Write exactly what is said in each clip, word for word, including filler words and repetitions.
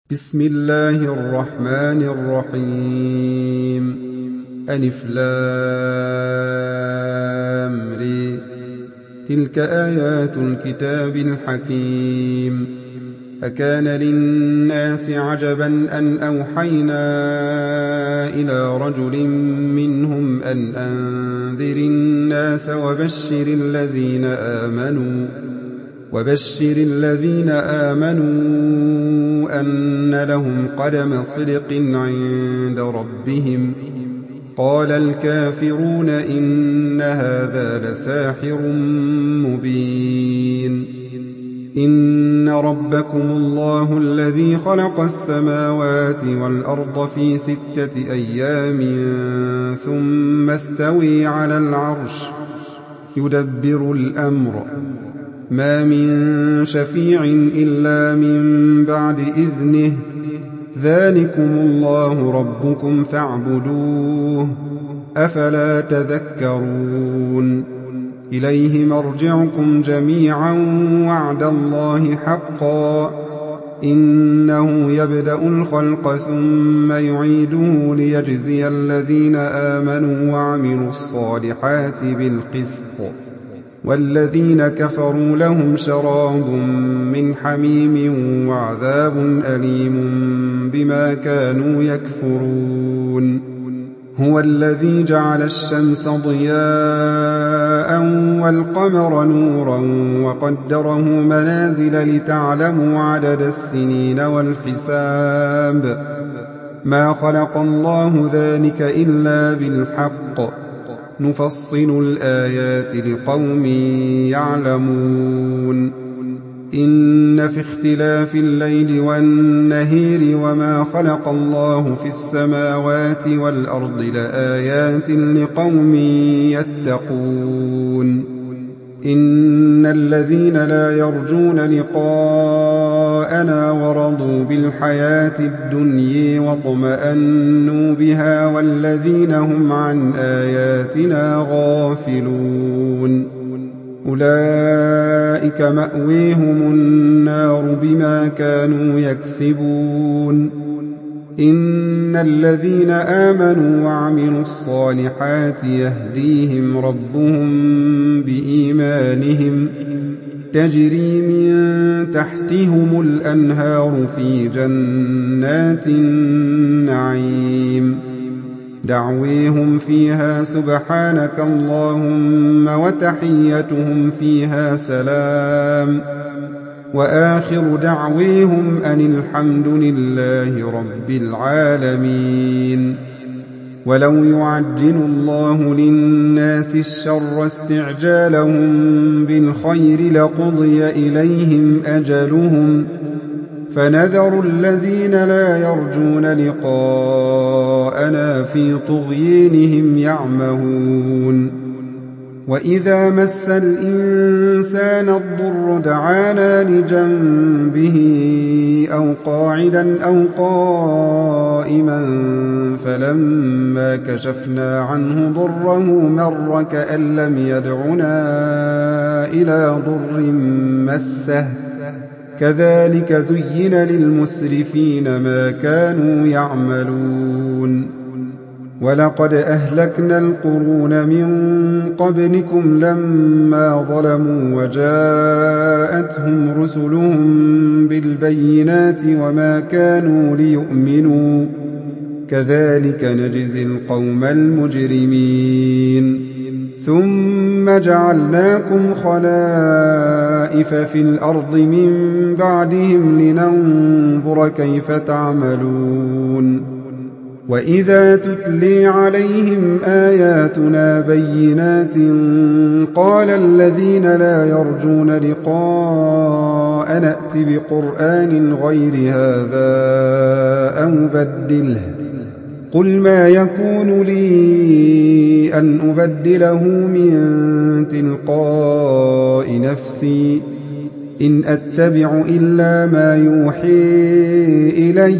بسم الله الرحمن الرحيم. ألف لام ري. تلك آيات الكتاب الحكيم. أكان للناس عجبا أن أوحينا إلى رجل منهم أن أنذر الناس وبشر الذين آمنوا وبشر الذين آمنوا أن لهم قدم صدق عند ربهم. قال الكافرون إن هذا لساحر مبين. إن ربكم الله الذي خلق السماوات والأرض في ستة أيام ثم استوي على العرش يدبر الأمر ما من شفيع إلا من بعد إذنه ذلكم الله ربكم فاعبدوه أفلا تذكرون. إليه مرجعكم جميعا وعد الله حقا إنه يبدأ الخلق ثم يعيده ليجزي الذين آمنوا وعملوا الصالحات بالقسط والذين كفروا لهم شراب من حميم وعذاب أليم بما كانوا يكفرون. هو الذي جعل الشمس ضياء والقمر نورا وقدره منازل لتعلموا عدد السنين والحساب ما خلق الله ذلك إلا بالحق نفصل الآيات لقوم يعلمون. إن في اختلاف الليل والنهار وما خلق الله في السماوات والأرض لآيات لقوم يتقون. إن الذين لا يرجون لقاءنا ورضوا بالحياة الدنيا واطمأنوا بها والذين هم عن آياتنا غافلون أولئك مأويهم النار بما كانوا يكسبون. إن الذين آمنوا وعملوا الصالحات يهديهم ربهم بإيمانهم تجري من تحتهم الأنهار في جنات النعيم دعويهم فيها سبحانك اللهم وتحيتهم فيها سلام وآخر دعويهم أن الحمد لله رب العالمين. ولو يعجل الله للناس الشر استعجالهم بالخير لقضي إليهم أجلهم فنذر الذين لا يرجون لقاءنا في طغيانهم يعمهون. وإذا مس الإنسان الضر دعانا لجنبه أو قاعدا أو قائما فلما كشفنا عنه ضره مر كأن لم يدعنا إلى ضر مسه كذلك زين للمسرفين ما كانوا يعملون. ولقد أهلكنا القرون من قبلكم لما ظلموا وجاءتهم رسلهم بالبينات وما كانوا ليؤمنوا كذلك نجزي القوم المجرمين. ثم جعلناكم خلائف في الأرض من بعدهم لننظر كيف تعملون. وإذا تتلي عليهم آياتنا بينات قال الذين لا يرجون لقاء نأت بقرآن غير هذا أو بدله قل ما يكون لي أن أبدله من تلقاء نفسي إن أتبع إلا ما يوحي إلي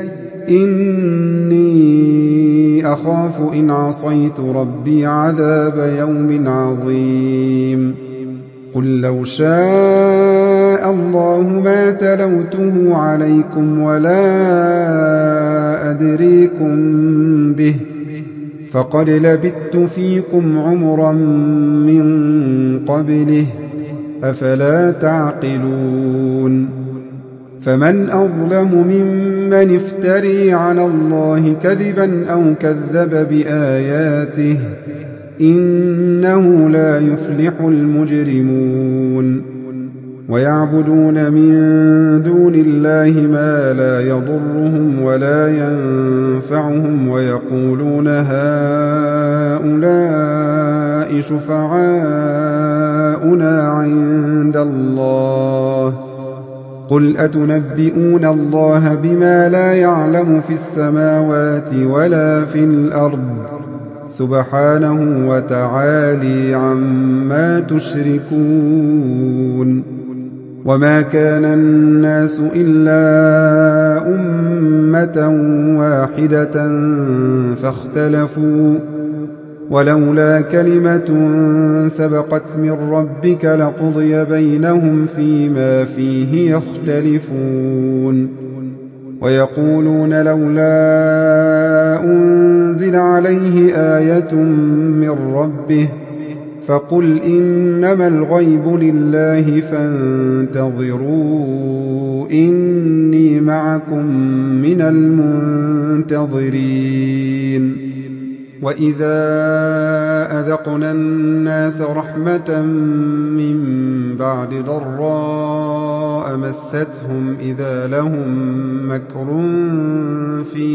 إني أخاف إن عصيت ربي عذاب يوم عظيم. قل لو شاء شاء الله ما تلوته عليكم ولا أدريكم به فقد لبثت فيكم عمرا من قبله أفلا تعقلون فمن أظلم ممن افتري على الله كذبا أو كذب بآياته إنه لا يفلح المجرمون ويعبدون من دون الله ما لا يضرهم ولا ينفعهم ويقولون هؤلاء شفعاؤنا عند الله قل أتنبئون الله بما لا يعلم في السماوات ولا في الأرض سبحانه وتعالي عما تشركون وما كان الناس إلا أمة واحدة فاختلفوا ولولا كلمة سبقت من ربك لقضي بينهم فيما فيه يختلفون ويقولون لولا أنزل عليه آية من ربه فقل إنما الغيب لله فانتظروا إني معكم من المنتظرين وإذا أذقنا الناس رحمة من بعد ضراء مستهم إذا لهم مكر في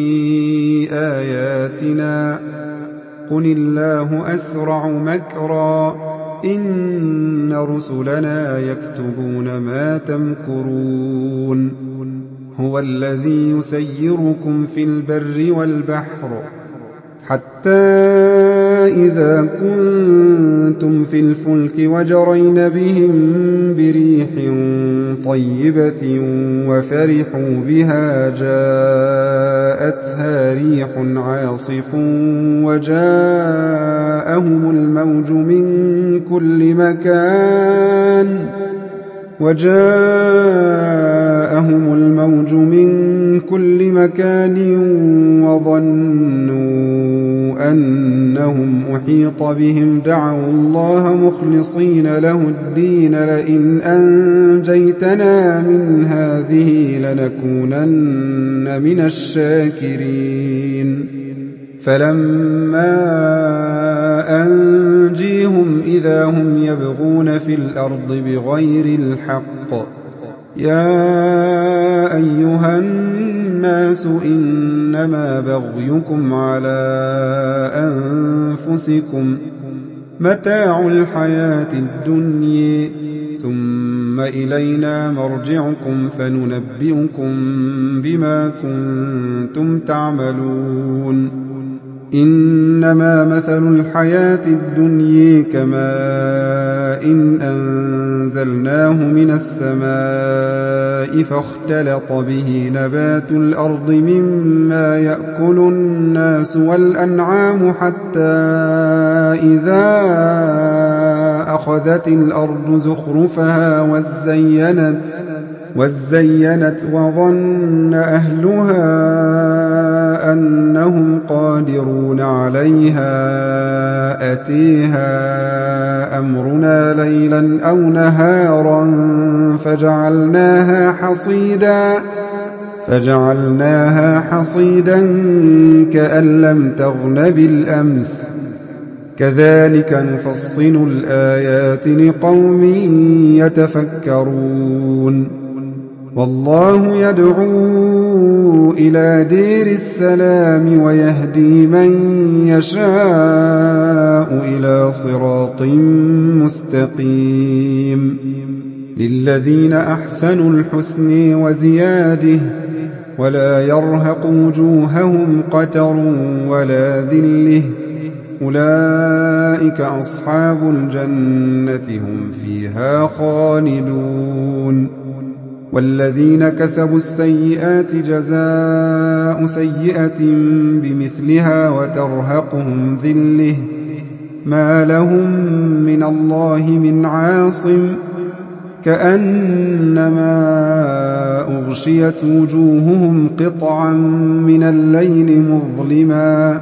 آياتنا قل الله أسرع مكرا إن رسلنا يكتبون ما تمكرون هو الذي يسيركم في البر والبحر حتى إذا كنتم في الفلك وجرين بهم بريح طيبة وفرحوا بها جاءتها ريح عاصف وجاءهم الموج من كل مكان وجاءهم الموج من كل مكان وظنوا أنهم أحيط بهم دعوا الله مخلصين له الدين لئن أنجيتنا من هذه لنكونن من الشاكرين فلما أنجيهم إذا هم يبغون في الأرض بغير الحق يا أيها الناس إنما بغيكم على أنفسكم متاع الحياة الدنيا ثم إلينا مرجعكم فننبئكم بما كنتم تعملون إنما مثل الحياة الدنيا كماء إن أنزلناه من السماء فاختلط به نبات الأرض مما يأكل الناس والأنعام حتى إذا أخذت الأرض زخرفها وزينت وزينت وظن أهلها أنهم قادرون عليها أتيها أمرنا ليلا أو نهارا فجعلناها حصيدا فجعلناها حصيدا كأن لم تغن بالأمس كذلك نفصل الآيات لقوم يتفكرون والله يدعو إلى دير السلام ويهدي من يشاء إلى صراط مستقيم للذين أحسنوا الحسن وزياده ولا يرهق وجوههم قتر ولا ذله أولئك أصحاب الجنة هم فيها خالدون والذين كسبوا السيئات جزاء سيئة بمثلها وترهقهم ذلة ما لهم من الله من عاصم كأنما أغشيت وجوههم قطعا من الليل مظلما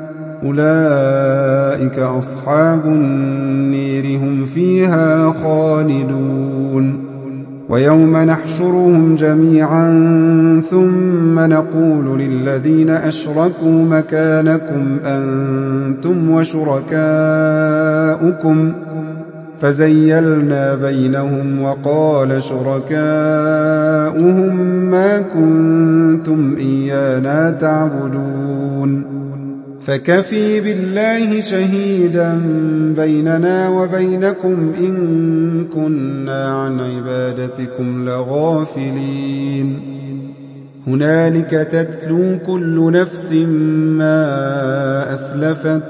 أولئك أصحاب النير هم فيها خالدون ويوم نحشرهم جميعا ثم نقول للذين أشركوا مكانكم أنتم وشركاؤكم فزيلنا بينهم وقال شركاؤهم ما كنتم إيانا تعبدون فكفي بالله شهيدا بيننا وبينكم إن كنا عن عبادتكم لغافلين هنالك تتلو كل نفس ما أسلفت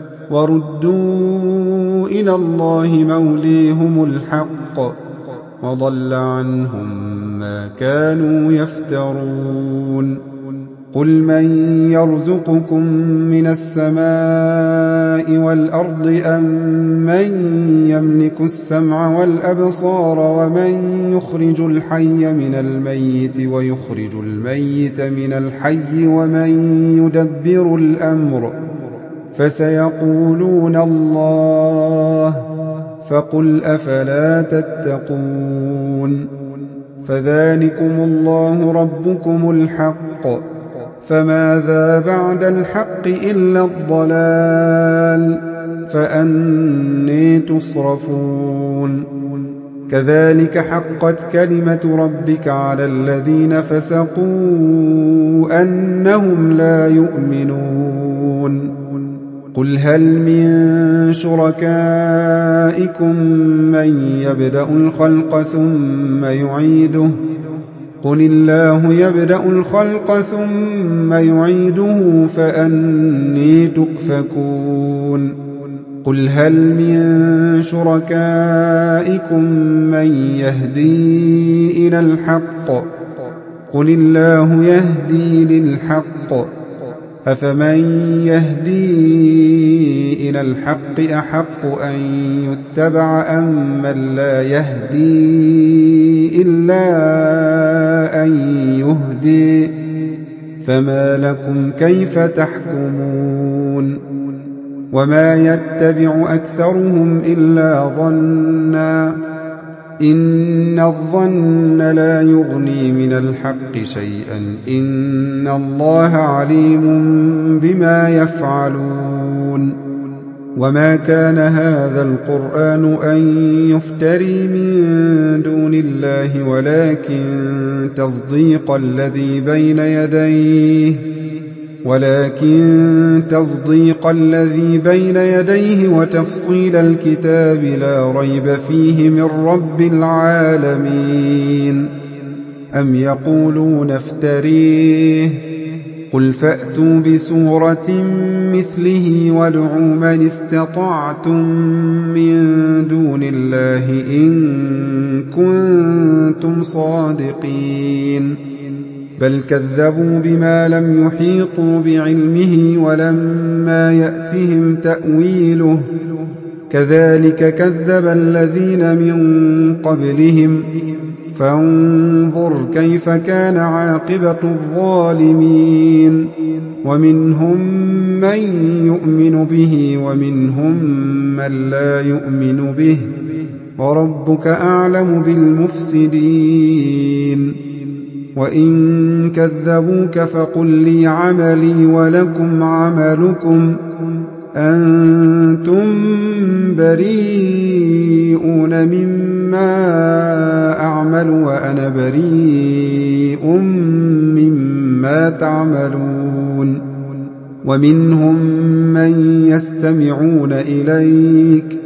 وردوا إلى الله موليهم الحق وضل عنهم ما كانوا يفترون قل من يرزقكم من السماء والأرض أم من يملك السمع والأبصار ومن يخرج الحي من الميت ويخرج الميت من الحي ومن يدبر الأمر فسيقولون الله فقل أفلا تتقون فذلكم الله ربكم الحق فماذا بعد الحق إلا الضلال فأني تصرفون كذلك حقت كلمة ربك على الذين فسقوا أنهم لا يؤمنون قل هل من شركائكم من يبدأ الخلق ثم يعيده قل الله يبدأ الخلق ثم يعيده فأني تؤفكون قل هل من شركائكم من يهدي إلى الحق قل الله يهدي للحق أفمن يهدي إلى الحق أحق أن يتبع أم من لا يهدي إلا أن يهدي فما لكم كيف تحكمون وما يتبع أكثرهم إلا ظنا إن الظن لا يغني من الحق شيئا إن الله عليم بما يفعلون وما كان هذا القرآن أن يفتري من دون الله ولكن تصديق الذي بين يديه ولكن تصديق الذي بين يديه وتفصيل الكتاب لا ريب فيه من رب العالمين أم يقولون افتريه قل فأتوا بسورة مثله وادعوا من استطعتم من دون الله إن كنتم صادقين بل كذبوا بما لم يحيطوا بعلمه ولما يأتهم تأويله كذلك كذب الذين من قبلهم فانظر كيف كان عاقبة الظالمين ومنهم من يؤمن به ومنهم من لا يؤمن به وربك أعلم بالمفسدين وإن كذبوك فقل لي عملي ولكم عملكم أنتم بريئون مما أعمل وأنا بريء مما تعملون ومنهم من يستمعون إليك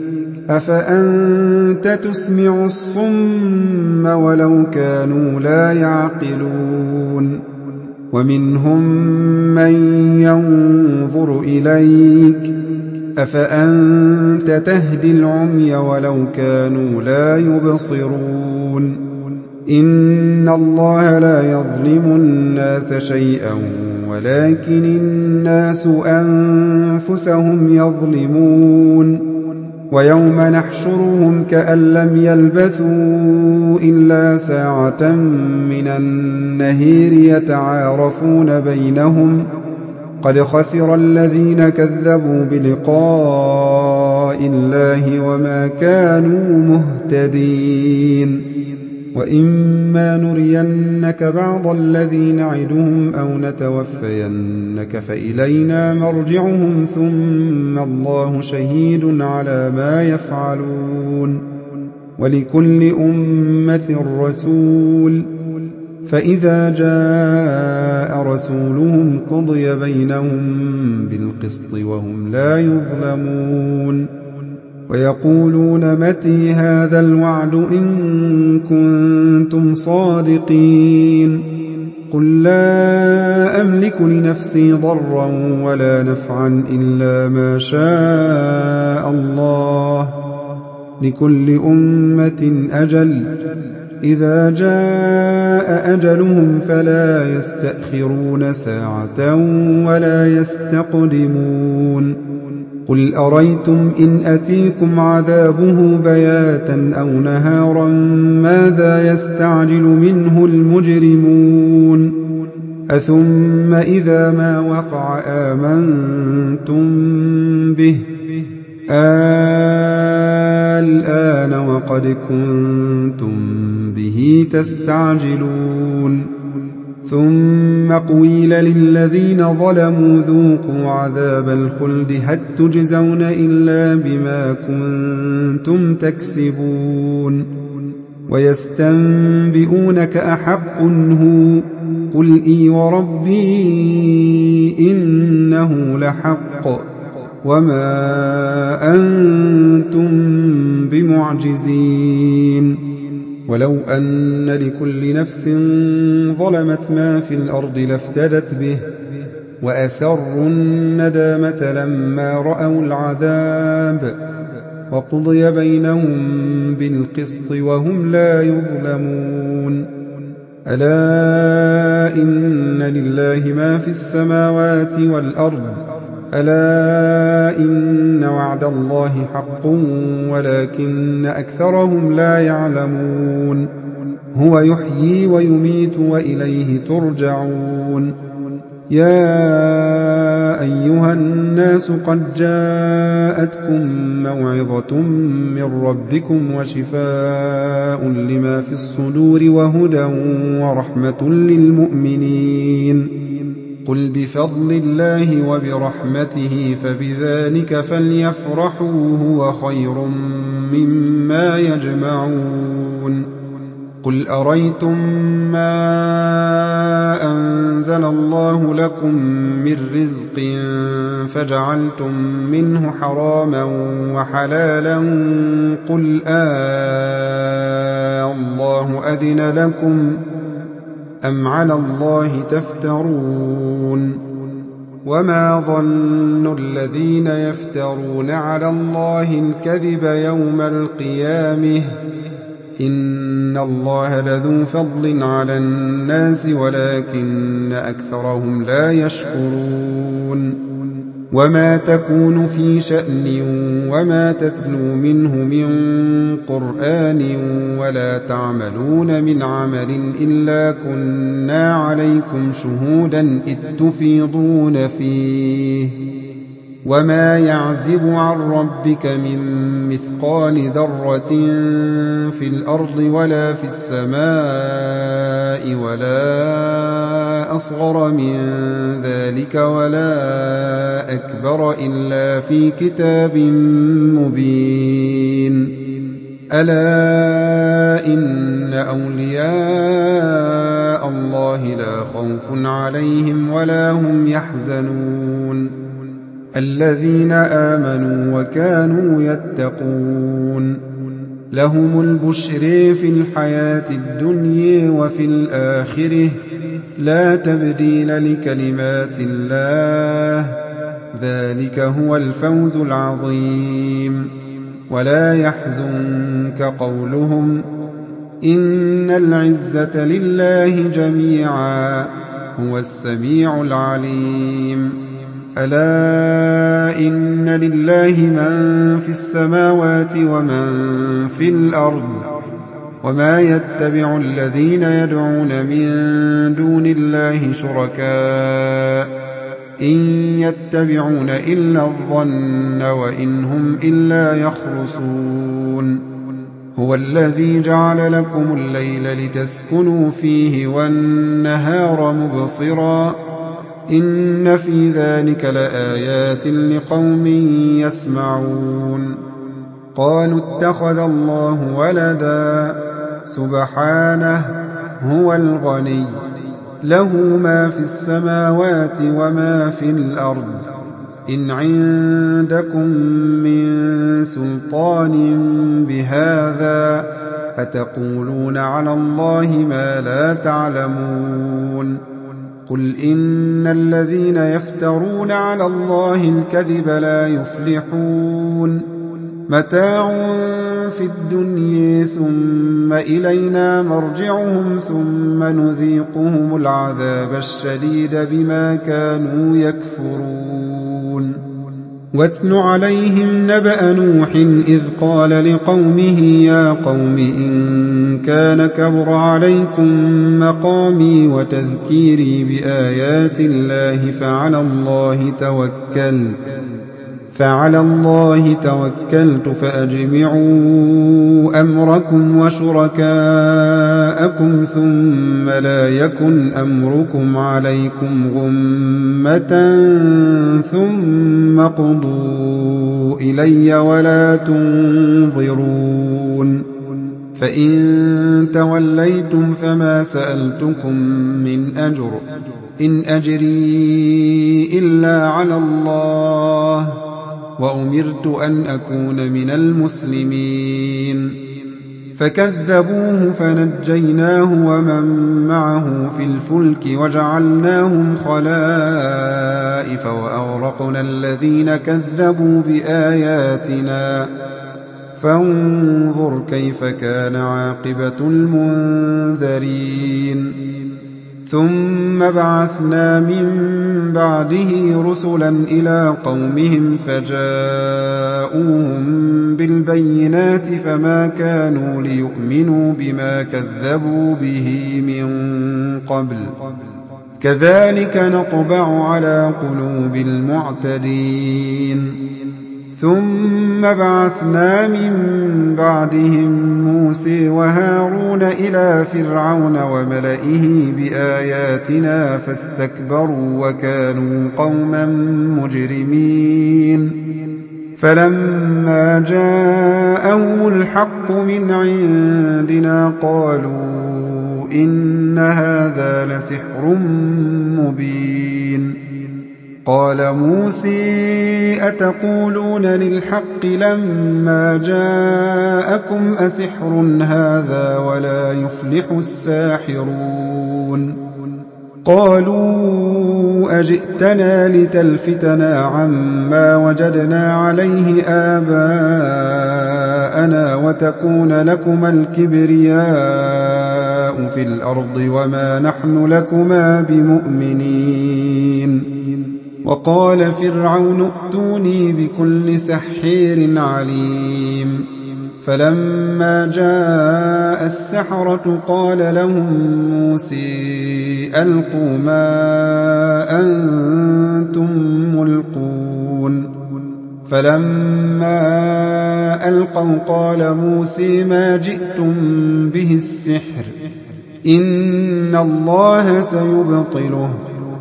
أفأنت تسمع الصم ولو كانوا لا يعقلون ومنهم من ينظر إليك أفأنت تهدي العمي ولو كانوا لا يبصرون إن الله لا يظلم الناس شيئا ولكن الناس أنفسهم يظلمون ويوم نحشرهم كأن لم يلبثوا إلا ساعة من النهير يتعارفون بينهم قد خسر الذين كذبوا بلقاء الله وما كانوا مهتدين وإما نرينك بعض الذي نعدهم أو نتوفينك فإلينا مرجعهم ثم الله شهيد على ما يفعلون ولكل أمة رسول فإذا جاء رسولهم قضي بينهم بالقسط وهم لا يظلمون ويقولون متى هذا الوعد إن كنتم صادقين قل لا أملك لنفسي ضرا ولا نفعا إلا ما شاء الله لكل أمة أجل إذا جاء أجلهم فلا يستأخرون ساعة ولا يستقدمون قل أريتم إن أتيكم عذابه بياتا أو نهارا ماذا يستعجل منه المجرمون أثم إذا ما وقع آمنتم به الآن وقد كنتم به تستعجلون ثم قيل للذين ظلموا ذوقوا عذاب الخلد هل تجزون إلا بما كنتم تكسبون ويستنبئونك أحق هو قل إي وربي إنه لحق وما أنتم بمعجزين ولو أن لكل نفس ظلمت ما في الأرض لافتدت به وأسروا الندامة لما رأوا العذاب وقضي بينهم بالقسط وهم لا يظلمون ألا إن لله ما في السماوات والأرض ألا إن وعد الله حق ولكن أكثرهم لا يعلمون هو يحيي ويميت وإليه ترجعون يا أيها الناس قد جاءتكم موعظة من ربكم وشفاء لما في الصدور وهدى ورحمة للمؤمنين قل بفضل الله وبرحمته فبذلك فليفرحوا هو خير مما يجمعون قل أريتم ما أنزل الله لكم من رزق فجعلتم منه حراما وحلالا قل آه الله أذن لكم أم على الله تفترون وما ظن الذين يفترون على الله الكذب يوم القيامة إن الله لذو فضل على الناس ولكن أكثرهم لا يشكرون وما تكون في شأن وما تتلو منه من قرآن ولا تعملون من عمل إلا كنا عليكم شهودا إذ تفيضون فيه وما يعزب عن ربك من مثقال ذرة في الأرض ولا في السماء ولا أصغر من ذلك ولا أكبر إلا في كتاب مبين ألا إن أولياء الله لا خوف عليهم ولا هم يحزنون الذين آمنوا وكانوا يتقون لهم البشر في الحياة الدنيا وفي الآخرة لا تبديل لكلمات الله ذلك هو الفوز العظيم ولا يحزنك قولهم إن العزة لله جميعا هو السميع العليم ألا إن لله من في السماوات ومن في الأرض وما يتبع الذين يدعون من دون الله شركاء إن يتبعون إلا الظن وإن هم إلا يخرصون هو الذي جعل لكم الليل لتسكنوا فيه والنهار مبصرا إن في ذلك لآيات لقوم يسمعون قالوا اتخذ الله ولدا سبحانه هو الغني له ما في السماوات وما في الأرض إن عندكم من سلطان بهذا أتقولون على الله ما لا تعلمون قل إن الذين يفترون على الله الكذب لا يفلحون متاع في الدنيا ثم إلينا مرجعهم ثم نذيقهم العذاب الشديد بما كانوا يكفرون واتل عليهم نبأ نوح إذ قال لقومه يا قوم إن كان كبر عليكم مقامي وتذكيري بآيات الله فعلى الله توكلت فعلى الله توكلت فأجمعوا أمركم وشركاءكم ثم لا يكن أمركم عليكم غمة ثم قضوا إلي ولا تنظرون فإن توليتم فما سألتكم من أجر إن أجري إلا على الله وأمرت أن أكون من المسلمين فكذبوه فنجيناه ومن معه في الفلك وجعلناهم خلائف وأغرقنا الذين كذبوا بآياتنا فانظر كيف كان عاقبة المنذرين ثم بعثنا من بعده رسلا إلى قومهم فجاءوهم بالبينات فما كانوا ليؤمنوا بما كذبوا به من قبل كذلك نطبع على قلوب المعتدين ثم بعثنا من بعدهم موسى وهارون إلى فرعون وملئه بآياتنا فاستكبروا وكانوا قوما مجرمين فلما جاءهم الحق من عندنا قالوا إن هذا لسحر مبين قال موسى أتقولون للحق لما جاءكم أسحر هذا ولا يفلح الساحرون قالوا أجئتنا لتلفتنا عما وجدنا عليه آباءنا وتكون لكما الكبرياء في الأرض وما نحن لكما بمؤمنين وقال فرعون ائتوني بكل سحير عليم فلما جاء السحرة قال لهم موسى ألقوا ما أنتم ملقون فلما ألقوا قال موسى ما جئتم به السحر إن الله سيبطله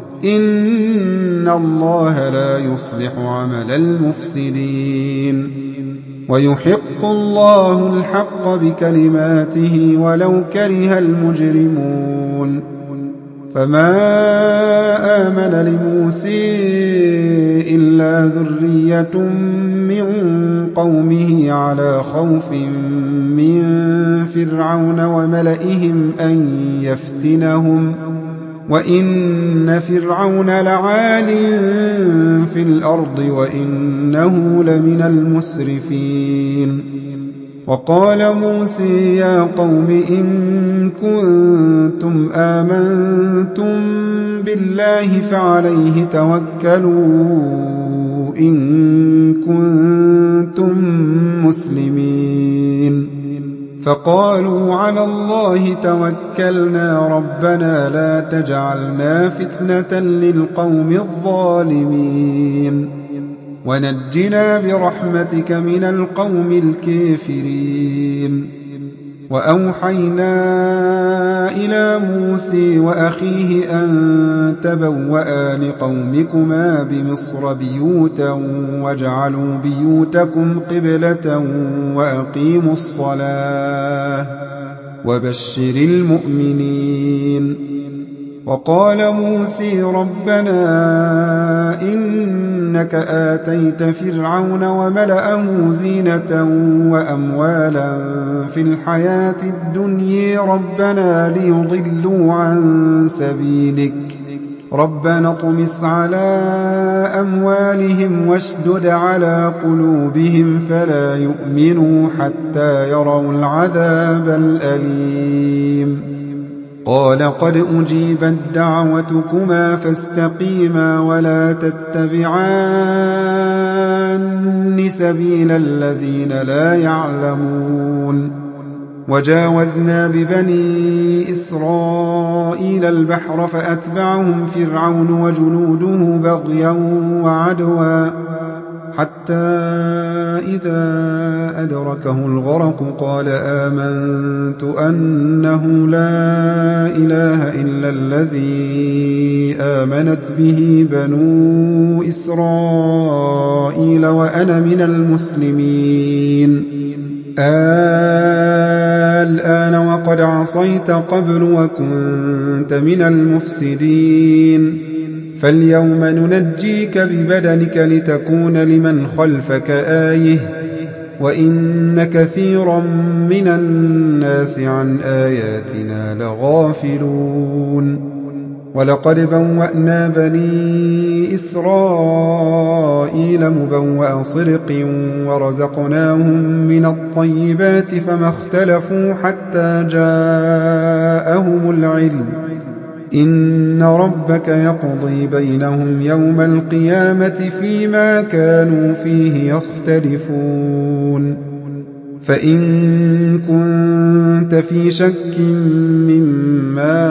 إن الله لا يصلح عمل المفسدين ويحق الله الحق بكلماته ولو كره المجرمون فما آمن لموسى إلا ذرية من قومه على خوف من فرعون وملئهم أن يفتنهم وإن فرعون لعال في الأرض وإنه لمن المسرفين وقال موسى يا قوم إن كنتم آمنتم بالله فعليه توكلوا إن كنتم مسلمين فقالوا على الله توكلنا ربنا لا تجعلنا فتنة للقوم الظالمين ونجنا برحمتك من القوم الكافرين وأوحينا إلى موسى وأخيه أن تبوأ لقومكما بمصر بيوتا واجعلوا بيوتكم قبلة وأقيموا الصلاة وبشر المؤمنين وقال موسى ربنا إنك آتيت فرعون وملأه زينة وأموالا في الحياة الدنيا ربنا ليضلوا عن سبيلك ربنا اطمس على أموالهم واشدد على قلوبهم فلا يؤمنوا حتى يروا العذاب الأليم قال قد أجيبت دعوتكما فاستقيما ولا تتبعان سبيل الذين لا يعلمون وجاوزنا ببني إسرائيل البحر فأتبعهم فرعون وجنوده بغيا وعدوا حتى إذا أدركه الغرق قال آمنت أنه لا إله إلا الذي آمنت به بنو إسرائيل وأنا من المسلمين الآن وقد عصيت قبل وكنت من المفسدين فاليوم ننجيك ببدنك لتكون لمن خلفك آية وإن كثيرا من الناس عن آياتنا لغافلون ولقد بوأنا بني إسرائيل مبوأ صدق ورزقناهم من الطيبات فما اختلفوا حتى جاءهم العلم إن ربك يقضي بينهم يوم القيامة فيما كانوا فيه يختلفون فإن كنت في شك مما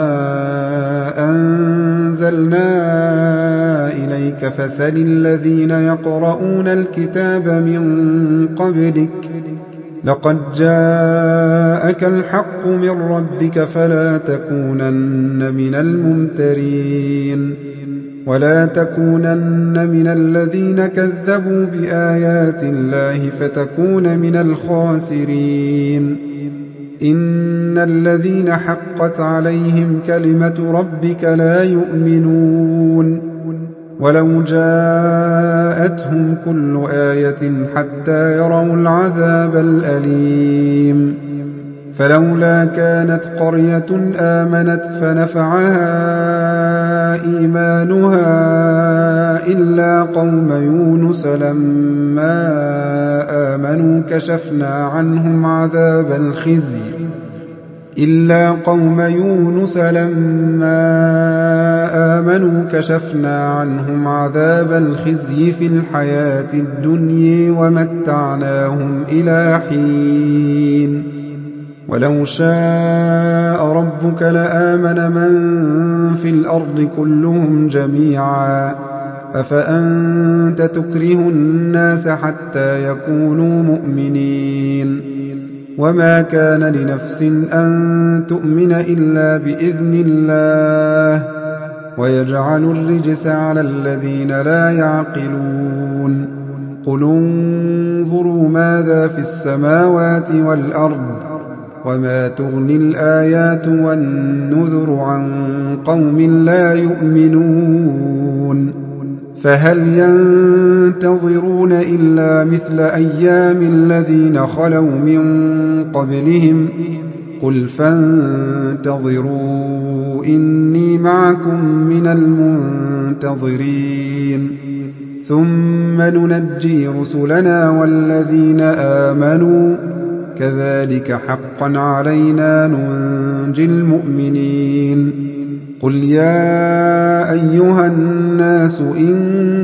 أنزلنا إليك فسل الذين يقرؤون الكتاب من قبلك لقد جاءك الحق من ربك فلا تكونن من الممترين ولا تكونن من الذين كذبوا بآيات الله فتكون من الخاسرين إن الذين حقت عليهم كلمة ربك لا يؤمنون ولو جاءتهم كل آية حتى يروا العذاب الأليم فلولا كانت قرية آمنت فنفعها إيمانها إلا قوم يونس لما آمنوا كشفنا عنهم عذاب الخزي إلا قوم يونس لما آمنوا كشفنا عنهم عذاب الخزي في الحياة الدنيا ومتعناهم إلى حين ولو شاء ربك لآمن من في الأرض كلهم جميعا أفأنت تكره الناس حتى يكونوا مؤمنين وما كان لنفس أن تؤمن إلا بإذن الله ويجعل الرجس على الذين لا يعقلون قل انظروا ماذا في السماوات والأرض وما تغني الآيات والنذر عن قوم لا يؤمنون فهل ينتظرون إلا مثل أيام الذين خلوا من قبلهم قل فانتظروا إني معكم من المنتظرين ثم ننجي رسلنا والذين آمنوا كذلك حقا علينا ننجي المؤمنين قل يا أيها الناس إن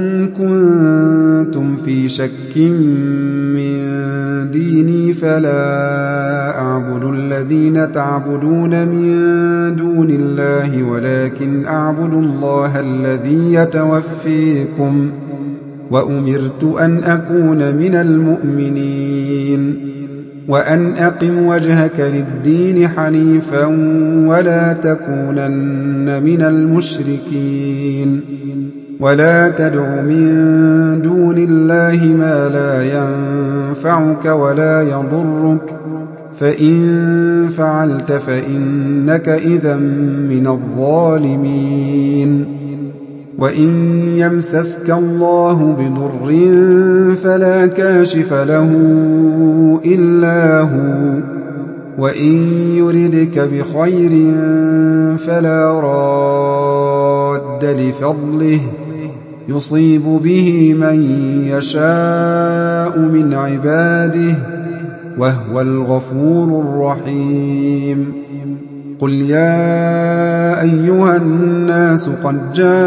كنتم في شك من ديني فلا أعبد الذين تعبدون من دون الله ولكن أعبد الله الذي يتوفيكم وأمرت أن أكون من المؤمنين وأن أقم وجهك للدين حنيفا ولا تكونن من المشركين ولا تدع من دون الله ما لا ينفعك ولا يضرك فإن فعلت فإنك إذا من الظالمين وإن يمسسك الله بضر فلا كاشف له إلا هو وإن يردك بخير فلا راد لفضله يصيب به من يشاء من عباده وهو الغفور الرحيم قل يا أيها الناس قد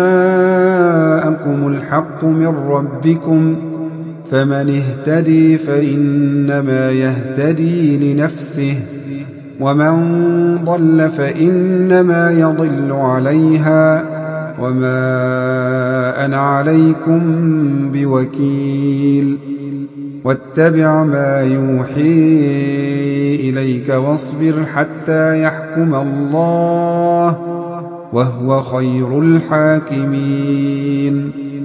جاءكم الحق من ربكم فمن اهتدي فإنما يهتدي لنفسه ومن ضل فإنما يضل عليها وما أنا عليكم بوكيل واتبع ما يوحي إليك واصبر حتى يحكم الله وهو خير الحاكمين